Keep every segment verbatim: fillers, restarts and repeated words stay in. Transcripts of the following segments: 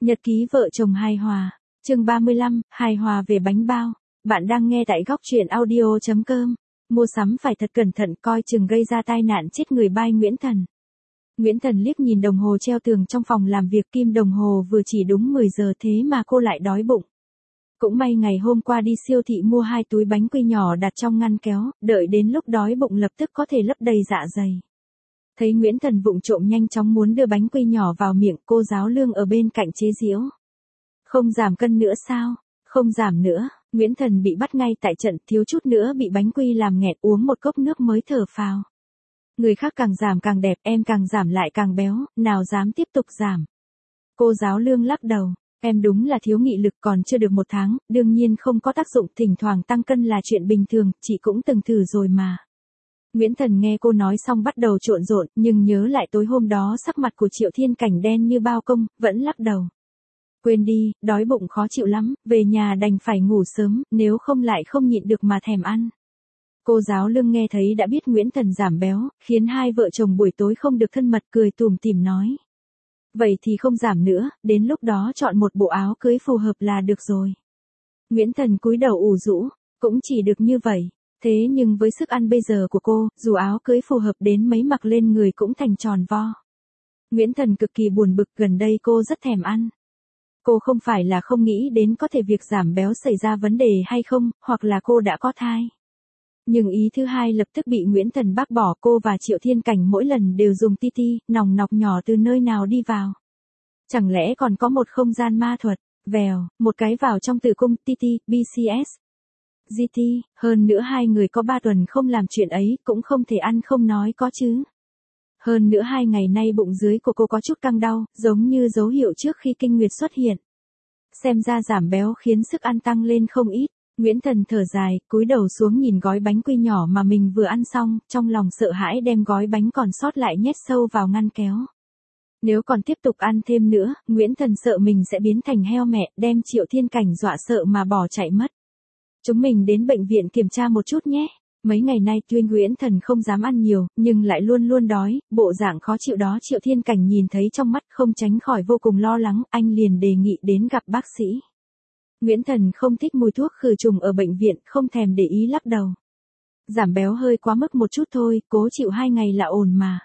Nhật ký vợ chồng hài hòa, chương ba mươi lăm, hài hòa về bánh bao. Bạn đang nghe tại góc truyện audio chấm com. Mua sắm phải thật cẩn thận coi chừng gây ra tai nạn chết người by Nguyễn Thần. Nguyễn Thần liếc nhìn đồng hồ treo tường trong phòng làm việc, kim đồng hồ vừa chỉ đúng mười giờ thế mà cô lại đói bụng. Cũng may ngày hôm qua đi siêu thị mua hai túi bánh quy nhỏ đặt trong ngăn kéo, đợi đến lúc đói bụng lập tức có thể lấp đầy dạ dày. Thấy Nguyễn Thần vụng trộm nhanh chóng muốn đưa bánh quy nhỏ vào miệng, cô giáo Lương ở bên cạnh chế giễu. Không giảm cân nữa sao? Không giảm nữa. Nguyễn Thần bị bắt ngay tại trận, thiếu chút nữa bị bánh quy làm nghẹt, uống một cốc nước mới thở phào. Người khác càng giảm càng đẹp, em càng giảm lại càng béo, nào dám tiếp tục giảm. Cô giáo Lương lắc đầu, em đúng là thiếu nghị lực, còn chưa được một tháng, đương nhiên không có tác dụng, thỉnh thoảng tăng cân là chuyện bình thường, chị cũng từng thử rồi mà. Nguyễn Thần nghe cô nói xong bắt đầu trộn rộn, nhưng nhớ lại tối hôm đó sắc mặt của Triệu Thiên Cảnh đen như bao công, vẫn lắc đầu. Quên đi, đói bụng khó chịu lắm, về nhà đành phải ngủ sớm, nếu không lại không nhịn được mà thèm ăn. Cô giáo Lương nghe thấy đã biết Nguyễn Thần giảm béo, khiến hai vợ chồng buổi tối không được thân mật, cười tủm tỉm nói. Vậy thì không giảm nữa, đến lúc đó chọn một bộ áo cưới phù hợp là được rồi. Nguyễn Thần cúi đầu ủ rũ, cũng chỉ được như vậy. Thế nhưng với sức ăn bây giờ của cô, dù áo cưới phù hợp đến mấy mặc lên người cũng thành tròn vo. Nguyễn Thần cực kỳ buồn bực, gần đây cô rất thèm ăn. Cô không phải là không nghĩ đến có thể việc giảm béo xảy ra vấn đề hay không, hoặc là cô đã có thai. Nhưng ý thứ hai lập tức bị Nguyễn Thần bác bỏ, cô và Triệu Thiên Cảnh mỗi lần đều dùng ti ti, nòng nọc nhỏ từ nơi nào đi vào. Chẳng lẽ còn có một không gian ma thuật, vèo, một cái vào trong tử cung, ti ti, bê xê ét. giê tê, hơn nữa hai người có ba tuần không làm chuyện ấy, cũng không thể ăn không nói có chứ. Hơn nữa hai ngày nay bụng dưới của cô có chút căng đau, giống như dấu hiệu trước khi kinh nguyệt xuất hiện. Xem ra giảm béo khiến sức ăn tăng lên không ít. Nguyễn Thần thở dài, cúi đầu xuống nhìn gói bánh quy nhỏ mà mình vừa ăn xong, trong lòng sợ hãi đem gói bánh còn sót lại nhét sâu vào ngăn kéo. Nếu còn tiếp tục ăn thêm nữa, Nguyễn Thần sợ mình sẽ biến thành heo mẹ, đem Triệu Thiên Cảnh dọa sợ mà bỏ chạy mất. Chúng mình đến bệnh viện kiểm tra một chút nhé. Mấy ngày nay tuy Nguyễn Thần không dám ăn nhiều, nhưng lại luôn luôn đói, bộ dạng khó chịu đó Triệu Thiên Cảnh nhìn thấy trong mắt không tránh khỏi vô cùng lo lắng, anh liền đề nghị đến gặp bác sĩ. Nguyễn Thần không thích mùi thuốc khử trùng ở bệnh viện, không thèm để ý lắc đầu. Giảm béo hơi quá mức một chút thôi, cố chịu hai ngày là ổn mà.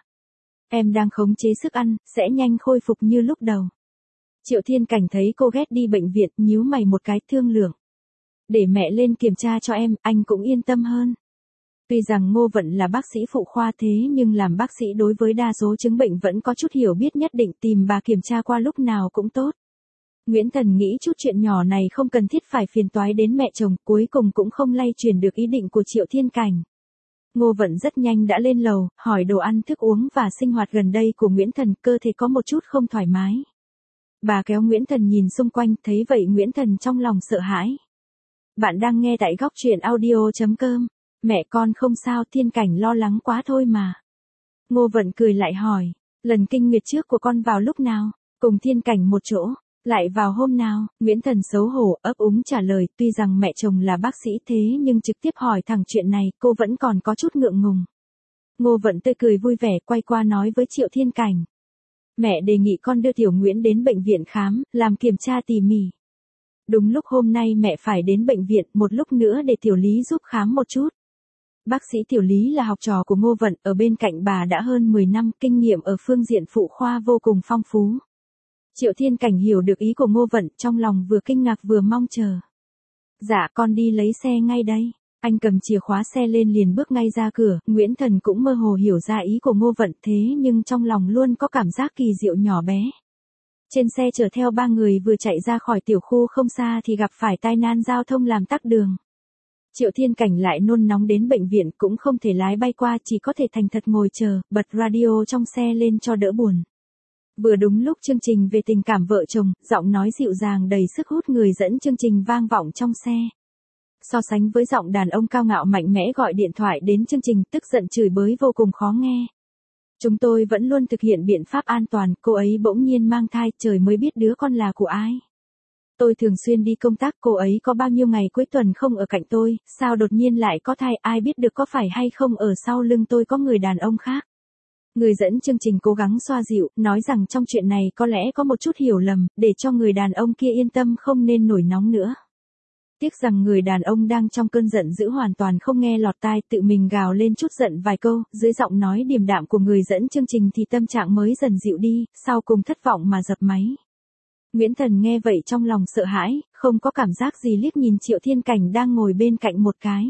Em đang khống chế sức ăn, sẽ nhanh khôi phục như lúc đầu. Triệu Thiên Cảnh thấy cô ghét đi bệnh viện, nhíu mày một cái, thương lượng. Để mẹ lên kiểm tra cho em, anh cũng yên tâm hơn. Tuy rằng Ngô Vận là bác sĩ phụ khoa thế nhưng làm bác sĩ đối với đa số chứng bệnh vẫn có chút hiểu biết nhất định, tìm bà kiểm tra qua lúc nào cũng tốt. Nguyễn Thần nghĩ chút chuyện nhỏ này không cần thiết phải phiền toái đến mẹ chồng, cuối cùng cũng không lay chuyển được ý định của Triệu Thiên Cảnh. Ngô Vận rất nhanh đã lên lầu, hỏi đồ ăn thức uống và sinh hoạt gần đây của Nguyễn Thần, cơ thể có một chút không thoải mái. Bà kéo Nguyễn Thần nhìn xung quanh, thấy vậy Nguyễn Thần trong lòng sợ hãi. Bạn đang nghe tại góc truyện audio chấm com. Mẹ con không sao, Thiên Cảnh lo lắng quá thôi mà. Ngô Vận cười lại hỏi, lần kinh nguyệt trước của con vào lúc nào? Cùng Thiên Cảnh một chỗ, lại vào hôm nào? Nguyễn Thần xấu hổ, ấp úng trả lời, tuy rằng mẹ chồng là bác sĩ thế nhưng trực tiếp hỏi thẳng chuyện này, cô vẫn còn có chút ngượng ngùng. Ngô Vận tươi cười vui vẻ, quay qua nói với Triệu Thiên Cảnh. Mẹ đề nghị con đưa Tiểu Nguyễn đến bệnh viện khám, làm kiểm tra tỉ mỉ. Đúng lúc hôm nay mẹ phải đến bệnh viện, một lúc nữa để Tiểu Lý giúp khám một chút. Bác sĩ Tiểu Lý là học trò của Ngô Vận, ở bên cạnh bà đã hơn mười năm, kinh nghiệm ở phương diện phụ khoa vô cùng phong phú. Triệu Thiên Cảnh hiểu được ý của Ngô Vận, trong lòng vừa kinh ngạc vừa mong chờ. Dạ con đi lấy xe ngay đây. Anh cầm chìa khóa xe lên liền bước ngay ra cửa, Nguyễn Thần cũng mơ hồ hiểu ra ý của Ngô Vận thế nhưng trong lòng luôn có cảm giác kỳ diệu nhỏ bé. Trên xe chở theo ba người vừa chạy ra khỏi tiểu khu không xa thì gặp phải tai nạn giao thông làm tắc đường. Triệu Thiên Cảnh lại nôn nóng đến bệnh viện, cũng không thể lái bay qua, chỉ có thể thành thật ngồi chờ, bật radio trong xe lên cho đỡ buồn. Vừa đúng lúc chương trình về tình cảm vợ chồng, giọng nói dịu dàng đầy sức hút người dẫn chương trình vang vọng trong xe. So sánh với giọng đàn ông cao ngạo mạnh mẽ gọi điện thoại đến chương trình, tức giận chửi bới vô cùng khó nghe. Chúng tôi vẫn luôn thực hiện biện pháp an toàn, cô ấy bỗng nhiên mang thai, trời mới biết đứa con là của ai. Tôi thường xuyên đi công tác, cô ấy có bao nhiêu ngày cuối tuần không ở cạnh tôi, sao đột nhiên lại có thai, ai biết được có phải hay không ở sau lưng tôi có người đàn ông khác. Người dẫn chương trình cố gắng xoa dịu, nói rằng trong chuyện này có lẽ có một chút hiểu lầm, để cho người đàn ông kia yên tâm không nên nổi nóng nữa. Tiếc rằng người đàn ông đang trong cơn giận dữ hoàn toàn không nghe lọt tai, tự mình gào lên chút giận vài câu, dưới giọng nói điềm đạm của người dẫn chương trình thì tâm trạng mới dần dịu đi, sau cùng thất vọng mà dập máy. Nguyễn Thần nghe vậy trong lòng sợ hãi, không có cảm giác gì, liếc nhìn Triệu Thiên Cảnh đang ngồi bên cạnh một cái.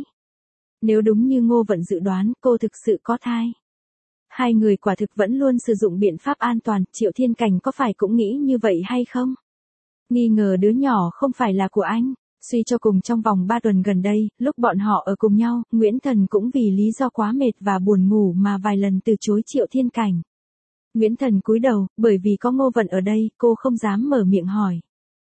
Nếu đúng như Ngô Vận dự đoán, cô thực sự có thai. Hai người quả thực vẫn luôn sử dụng biện pháp an toàn, Triệu Thiên Cảnh có phải cũng nghĩ như vậy hay không? Nghi ngờ đứa nhỏ không phải là của anh. Suy cho cùng trong vòng ba tuần gần đây, lúc bọn họ ở cùng nhau, Nguyễn Thần cũng vì lý do quá mệt và buồn ngủ mà vài lần từ chối Triệu Thiên Cảnh. Nguyễn Thần cúi đầu, bởi vì có Ngô Vận ở đây, cô không dám mở miệng hỏi.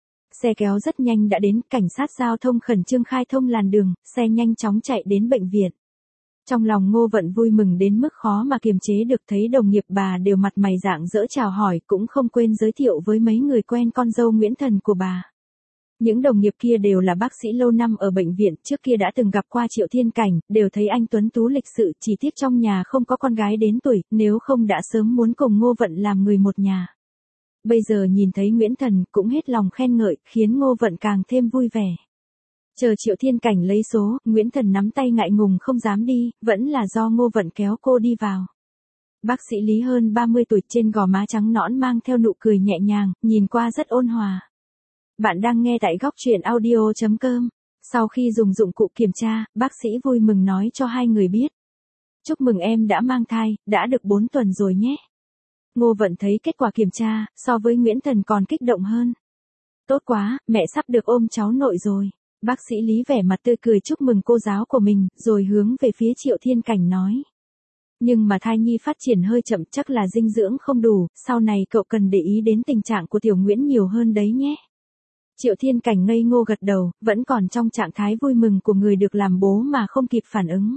Xe kéo rất nhanh đã đến, cảnh sát giao thông khẩn trương khai thông làn đường, xe nhanh chóng chạy đến bệnh viện. Trong lòng Ngô Vận vui mừng đến mức khó mà kiềm chế được, thấy đồng nghiệp bà đều mặt mày rạng rỡ chào hỏi, cũng không quên giới thiệu với mấy người quen con dâu Nguyễn Thần của bà. Những đồng nghiệp kia đều là bác sĩ lâu năm ở bệnh viện, trước kia đã từng gặp qua Triệu Thiên Cảnh, đều thấy anh tuấn tú lịch sự, chỉ tiếc trong nhà không có con gái đến tuổi, nếu không đã sớm muốn cùng Ngô Vận làm người một nhà. Bây giờ nhìn thấy Nguyễn Thần cũng hết lòng khen ngợi, khiến Ngô Vận càng thêm vui vẻ. Chờ Triệu Thiên Cảnh lấy số, Nguyễn Thần nắm tay ngại ngùng không dám đi, vẫn là do Ngô Vận kéo cô đi vào. Bác sĩ Lý hơn ba mươi tuổi, trên gò má trắng nõn mang theo nụ cười nhẹ nhàng, nhìn qua rất ôn hòa. Bạn đang nghe tại góc truyện audio chấm com. Sau khi dùng dụng cụ kiểm tra, bác sĩ vui mừng nói cho hai người biết. Chúc mừng em đã mang thai, đã được bốn tuần rồi nhé. Ngô Vận thấy kết quả kiểm tra, so với Nguyễn Thần còn kích động hơn. Tốt quá, mẹ sắp được ôm cháu nội rồi. Bác sĩ Lý vẻ mặt tươi cười chúc mừng cô giáo của mình, rồi hướng về phía Triệu Thiên Cảnh nói. Nhưng mà thai nhi phát triển hơi chậm, chắc là dinh dưỡng không đủ, sau này cậu cần để ý đến tình trạng của Tiểu Nguyễn nhiều hơn đấy nhé. Triệu Thiên Cảnh ngây ngô gật đầu, vẫn còn trong trạng thái vui mừng của người được làm bố mà không kịp phản ứng.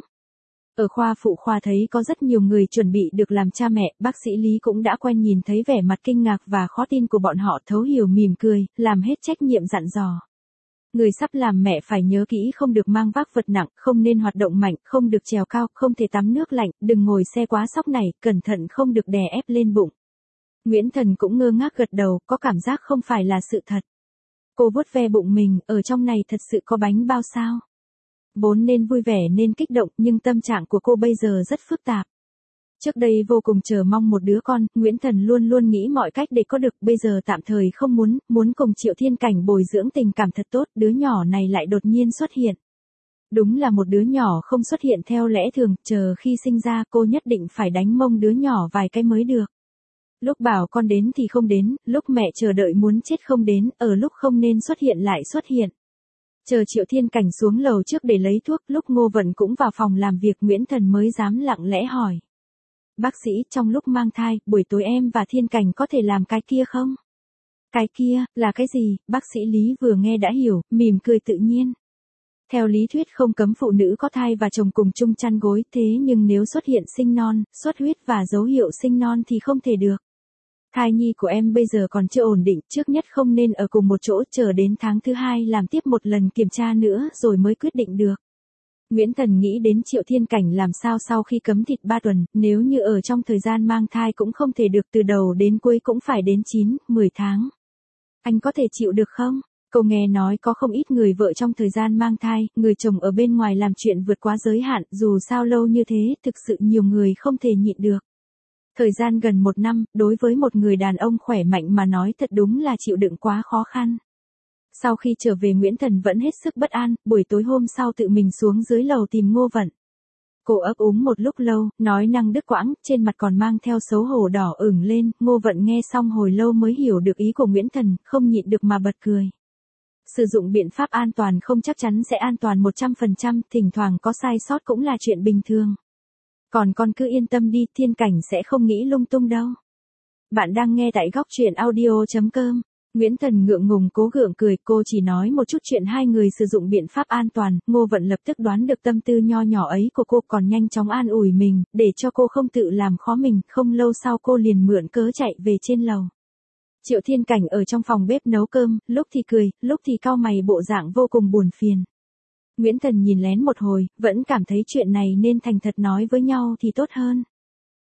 Ở khoa phụ khoa thấy có rất nhiều người chuẩn bị được làm cha mẹ, bác sĩ Lý cũng đã quen nhìn thấy vẻ mặt kinh ngạc và khó tin của bọn họ, thấu hiểu mỉm cười, làm hết trách nhiệm dặn dò. Người sắp làm mẹ phải nhớ kỹ, không được mang vác vật nặng, không nên hoạt động mạnh, không được trèo cao, không thể tắm nước lạnh, đừng ngồi xe quá sóc này, cẩn thận không được đè ép lên bụng. Nguyễn Thần cũng ngơ ngác gật đầu, có cảm giác không phải là sự thật. Cô vuốt ve bụng mình, ở trong này thật sự có bánh bao sao? Vốn nên vui vẻ nên kích động, nhưng tâm trạng của cô bây giờ rất phức tạp. Trước đây vô cùng chờ mong một đứa con, Nguyễn Thần luôn luôn nghĩ mọi cách để có được, bây giờ tạm thời không muốn, muốn cùng Triệu Thiên Cảnh bồi dưỡng tình cảm thật tốt, đứa nhỏ này lại đột nhiên xuất hiện. Đúng là một đứa nhỏ không xuất hiện theo lẽ thường, chờ khi sinh ra cô nhất định phải đánh mông đứa nhỏ vài cái mới được. Lúc bảo con đến thì không đến, lúc mẹ chờ đợi muốn chết không đến, ở lúc không nên xuất hiện lại xuất hiện. Chờ Triệu Thiên Cảnh xuống lầu trước để lấy thuốc, lúc Ngô Vận cũng vào phòng làm việc, Nguyễn Thần mới dám lặng lẽ hỏi. Bác sĩ, trong lúc mang thai, buổi tối em và Thiên Cảnh có thể làm cái kia không? Cái kia, là cái gì? Bác sĩ Lý vừa nghe đã hiểu, mỉm cười tự nhiên. Theo lý thuyết không cấm phụ nữ có thai và chồng cùng chung chăn gối, thế nhưng nếu xuất hiện sinh non, xuất huyết và dấu hiệu sinh non thì không thể được. Thai nhi của em bây giờ còn chưa ổn định, trước nhất không nên ở cùng một chỗ, chờ đến tháng thứ hai làm tiếp một lần kiểm tra nữa rồi mới quyết định được. Nguyễn Thần nghĩ đến Triệu Thiên Cảnh làm sao sau khi cấm thịt ba tuần, nếu như ở trong thời gian mang thai cũng không thể được, từ đầu đến cuối cũng phải đến chín, mười tháng. Anh có thể chịu được không? Cô nghe nói có không ít người vợ trong thời gian mang thai, người chồng ở bên ngoài làm chuyện vượt quá giới hạn, dù sao lâu như thế, thực sự nhiều người không thể nhịn được. Thời gian gần một năm, đối với một người đàn ông khỏe mạnh mà nói thật đúng là chịu đựng quá khó khăn. Sau khi trở về Nguyễn Thần vẫn hết sức bất an, buổi tối hôm sau tự mình xuống dưới lầu tìm Ngô Vận. Cô ấp úng một lúc lâu, nói năng đứt quãng, trên mặt còn mang theo xấu hổ đỏ ửng lên, Ngô Vận nghe xong hồi lâu mới hiểu được ý của Nguyễn Thần, không nhịn được mà bật cười. Sử dụng biện pháp an toàn không chắc chắn sẽ an toàn một trăm phần trăm, thỉnh thoảng có sai sót cũng là chuyện bình thường. Còn con cứ yên tâm đi, Thiên Cảnh sẽ không nghĩ lung tung đâu. Bạn đang nghe tại góc truyện audio chấm com. Nguyễn Thần ngượng ngùng cố gượng cười, cô chỉ nói một chút chuyện hai người sử dụng biện pháp an toàn, Ngô Vận lập tức đoán được tâm tư nho nhỏ ấy của cô, còn nhanh chóng an ủi mình, để cho cô không tự làm khó mình, không lâu sau cô liền mượn cớ chạy về trên lầu. Triệu Thiên Cảnh ở trong phòng bếp nấu cơm, lúc thì cười, lúc thì cau mày, bộ dạng vô cùng buồn phiền. Nguyễn Thần nhìn lén một hồi, vẫn cảm thấy chuyện này nên thành thật nói với nhau thì tốt hơn.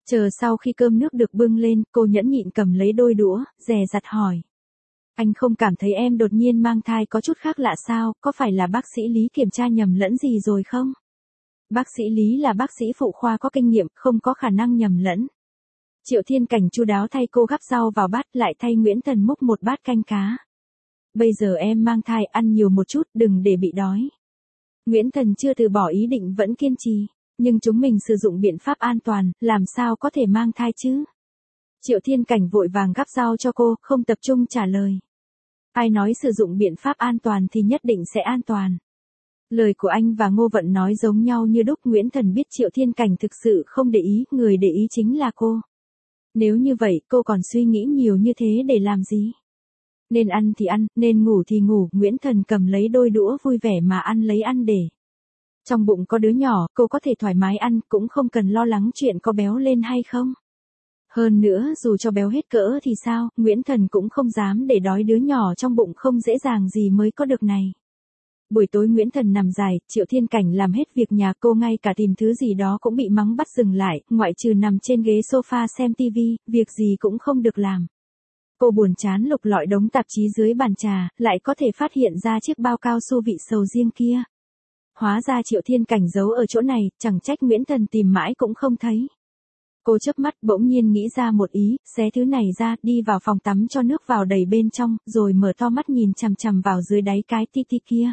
Chờ sau khi cơm nước được bưng lên, cô nhẫn nhịn cầm lấy đôi đũa, dè dặt hỏi. Anh không cảm thấy em đột nhiên mang thai có chút khác lạ sao, có phải là bác sĩ Lý kiểm tra nhầm lẫn gì rồi không? Bác sĩ Lý là bác sĩ phụ khoa có kinh nghiệm, không có khả năng nhầm lẫn. Triệu Thiên Cảnh chu đáo thay cô gắp rau vào bát, lại thay Nguyễn Thần múc một bát canh cá. Bây giờ em mang thai, ăn nhiều một chút, đừng để bị đói. Nguyễn Thần chưa từ bỏ ý định, vẫn kiên trì. Nhưng chúng mình sử dụng biện pháp an toàn, làm sao có thể mang thai chứ? Triệu Thiên Cảnh vội vàng gắp rau cho cô, không tập trung trả lời. Ai nói sử dụng biện pháp an toàn thì nhất định sẽ an toàn. Lời của anh và Ngô Vận nói giống nhau như đúc. Nguyễn Thần biết Triệu Thiên Cảnh thực sự không để ý, người để ý chính là cô. Nếu như vậy, cô còn suy nghĩ nhiều như thế để làm gì? Nên ăn thì ăn, nên ngủ thì ngủ. Nguyễn Thần cầm lấy đôi đũa vui vẻ mà ăn lấy ăn để. Trong bụng có đứa nhỏ, cô có thể thoải mái ăn, cũng không cần lo lắng chuyện có béo lên hay không. Hơn nữa, dù cho béo hết cỡ thì sao, Nguyễn Thần cũng không dám để đói đứa nhỏ trong bụng không dễ dàng gì mới có được này. Buổi tối Nguyễn Thần nằm dài, Triệu Thiên Cảnh làm hết việc nhà, cô ngay cả tìm thứ gì đó cũng bị mắng bắt dừng lại, ngoại trừ nằm trên ghế sofa xem tivi, việc gì cũng không được làm. Cô buồn chán lục lọi đống tạp chí dưới bàn trà, lại có thể phát hiện ra chiếc bao cao su vị sầu riêng kia. Hóa ra Triệu Thiên Cảnh giấu ở chỗ này, chẳng trách Nguyễn Thần tìm mãi cũng không thấy. Cô chớp mắt bỗng nhiên nghĩ ra một ý, xé thứ này ra, đi vào phòng tắm cho nước vào đầy bên trong, rồi mở to mắt nhìn chằm chằm vào dưới đáy cái titi kia.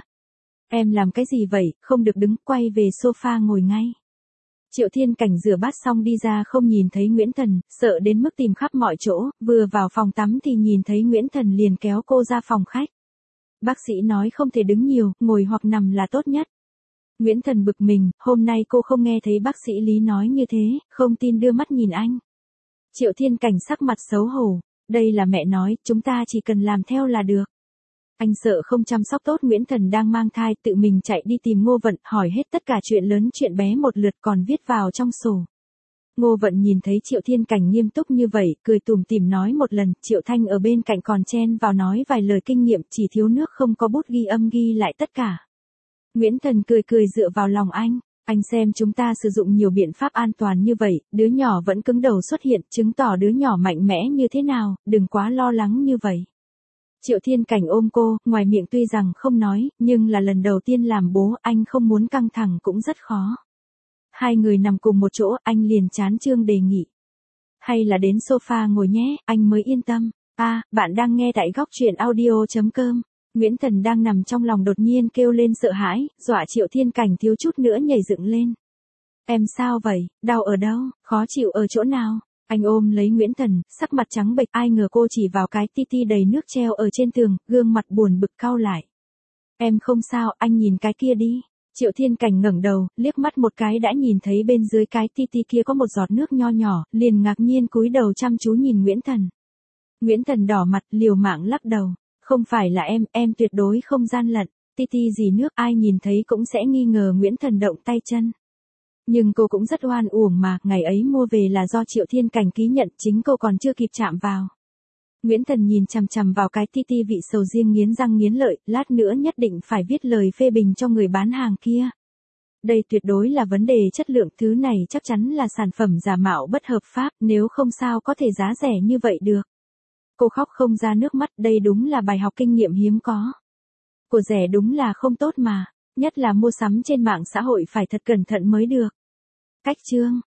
Em làm cái gì vậy, không được đứng, quay về sofa ngồi ngay. Triệu Thiên Cảnh rửa bát xong đi ra không nhìn thấy Nguyễn Thần, sợ đến mức tìm khắp mọi chỗ, vừa vào phòng tắm thì nhìn thấy Nguyễn Thần liền kéo cô ra phòng khách. Bác sĩ nói không thể đứng nhiều, ngồi hoặc nằm là tốt nhất. Nguyễn Thần bực mình, hôm nay cô không nghe thấy bác sĩ Lý nói như thế, không tin đưa mắt nhìn anh. Triệu Thiên Cảnh sắc mặt xấu hổ, đây là mẹ nói, chúng ta chỉ cần làm theo là được. Anh sợ không chăm sóc tốt Nguyễn Thần đang mang thai, tự mình chạy đi tìm Ngô Vận, hỏi hết tất cả chuyện lớn chuyện bé một lượt còn viết vào trong sổ. Ngô Vận nhìn thấy Triệu Thiên Cảnh nghiêm túc như vậy, cười tủm tỉm nói một lần, Triệu Thanh ở bên cạnh còn chen vào nói vài lời kinh nghiệm, chỉ thiếu nước không có bút ghi âm ghi lại tất cả. Nguyễn Thần cười cười dựa vào lòng anh, anh xem chúng ta sử dụng nhiều biện pháp an toàn như vậy, đứa nhỏ vẫn cứng đầu xuất hiện, chứng tỏ đứa nhỏ mạnh mẽ như thế nào, đừng quá lo lắng như vậy. Triệu Thiên Cảnh ôm cô, ngoài miệng tuy rằng không nói, nhưng là lần đầu tiên làm bố, anh không muốn căng thẳng cũng rất khó. Hai người nằm cùng một chỗ, anh liền chán chương đề nghị. Hay là đến sofa ngồi nhé, anh mới yên tâm. À, bạn đang nghe tại góc truyện audio chấm com. Nguyễn Thần đang nằm trong lòng đột nhiên kêu lên sợ hãi, dọa Triệu Thiên Cảnh thiếu chút nữa nhảy dựng lên. Em sao vậy, đau ở đâu, khó chịu ở chỗ nào? Anh ôm lấy Nguyễn Thần, sắc mặt trắng bệch, ai ngờ cô chỉ vào cái titi đầy nước treo ở trên tường, gương mặt buồn bực cau lại. Em không sao, anh nhìn cái kia đi. Triệu Thiên Cảnh ngẩng đầu, liếc mắt một cái đã nhìn thấy bên dưới cái titi kia có một giọt nước nho nhỏ, liền ngạc nhiên cúi đầu chăm chú nhìn Nguyễn Thần. Nguyễn Thần đỏ mặt, liều mạng lắc đầu. Không phải là em, em tuyệt đối không gian lận, titi gì nước, ai nhìn thấy cũng sẽ nghi ngờ Nguyễn Thần động tay chân. Nhưng cô cũng rất oan uổng mà, ngày ấy mua về là do Triệu Thiên Cảnh ký nhận, chính cô còn chưa kịp chạm vào. Nguyễn Thần nhìn chằm chằm vào cái titi vị sầu riêng nghiến răng nghiến lợi, lát nữa nhất định phải viết lời phê bình cho người bán hàng kia. Đây tuyệt đối là vấn đề chất lượng, thứ này chắc chắn là sản phẩm giả mạo bất hợp pháp, nếu không sao có thể giá rẻ như vậy được. Cô khóc không ra nước mắt, đây đúng là bài học kinh nghiệm hiếm có. Của rẻ đúng là không tốt mà, nhất là mua sắm trên mạng xã hội phải thật cẩn thận mới được. Cách chương